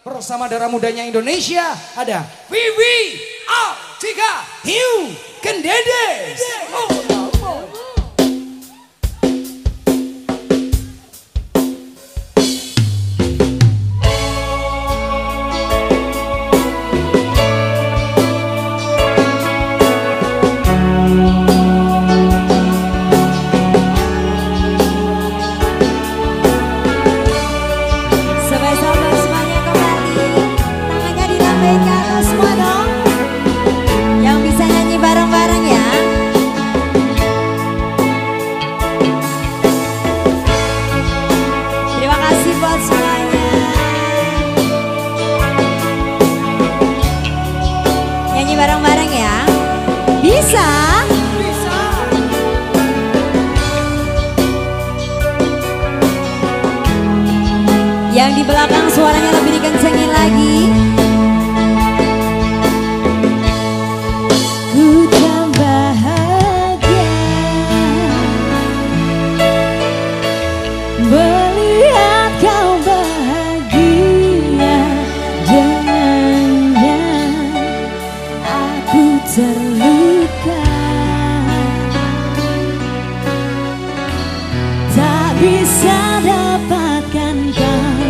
bersama darah mudanya Indonesia ada Vivi Artika Hiu Kendedes. Bareng-bareng ya. Bisa? Bisa. Yang di belakang suaranya lebih dikencengin lagi. Ku tak bahagia melihat kau bahagia dengannya. Aku terluka, tak bisa dapatkan kau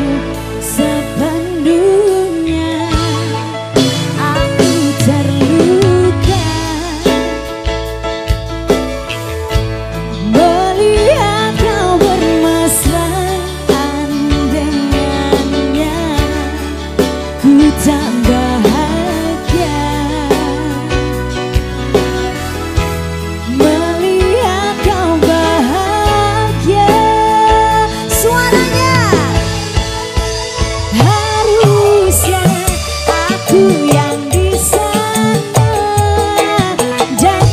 sepenuhnya. Aku terluka melihat kau bermesraan dengannya. Ku tak bahagia melihat kau bahagia. Suaranya harusnya aku yang di sana dan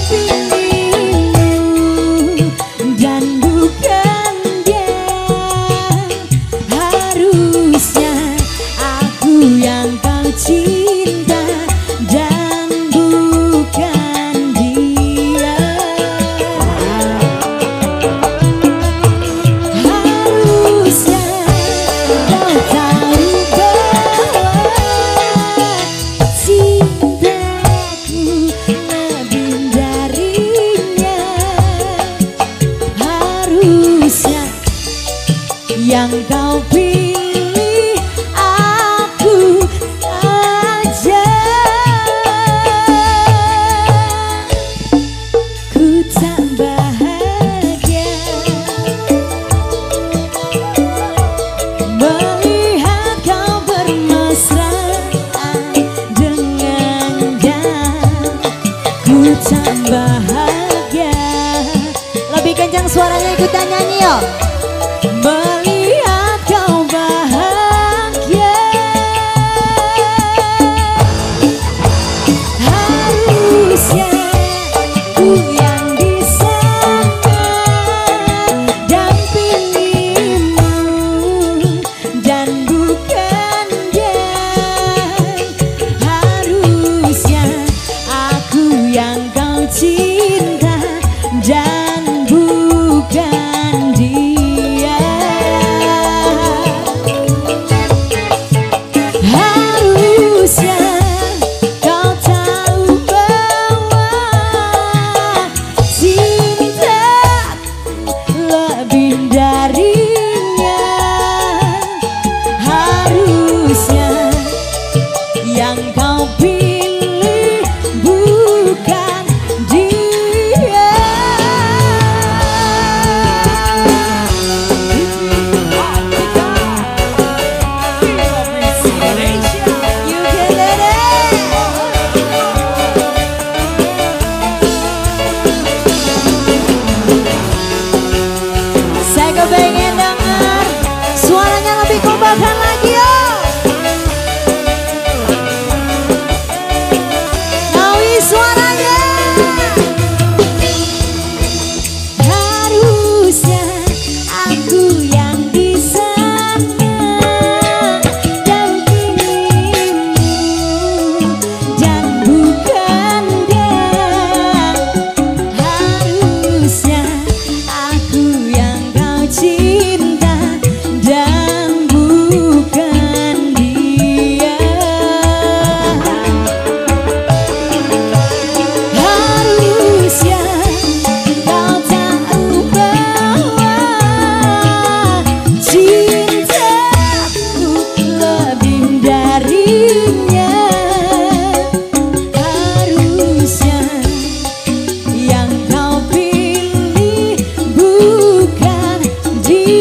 pilihmu dan bukan dia. Harusnya aku yang kau cinta dan bukan dia. Harusnya kau tahu bahwa cintaku lebih darinya. Harusnya yang kau pilih aku saja. Ku tak bahagia melihat kau bermesraan dengannya. Ku tak bahagia. Lebih kencang suaranya, ikutan nyanyi yuk. Melihat kau bahagia. Harusnya ku yang di sana dan pilihmu dan bukan dia. Harusnya aku yang kau cinta dan bukan dia. di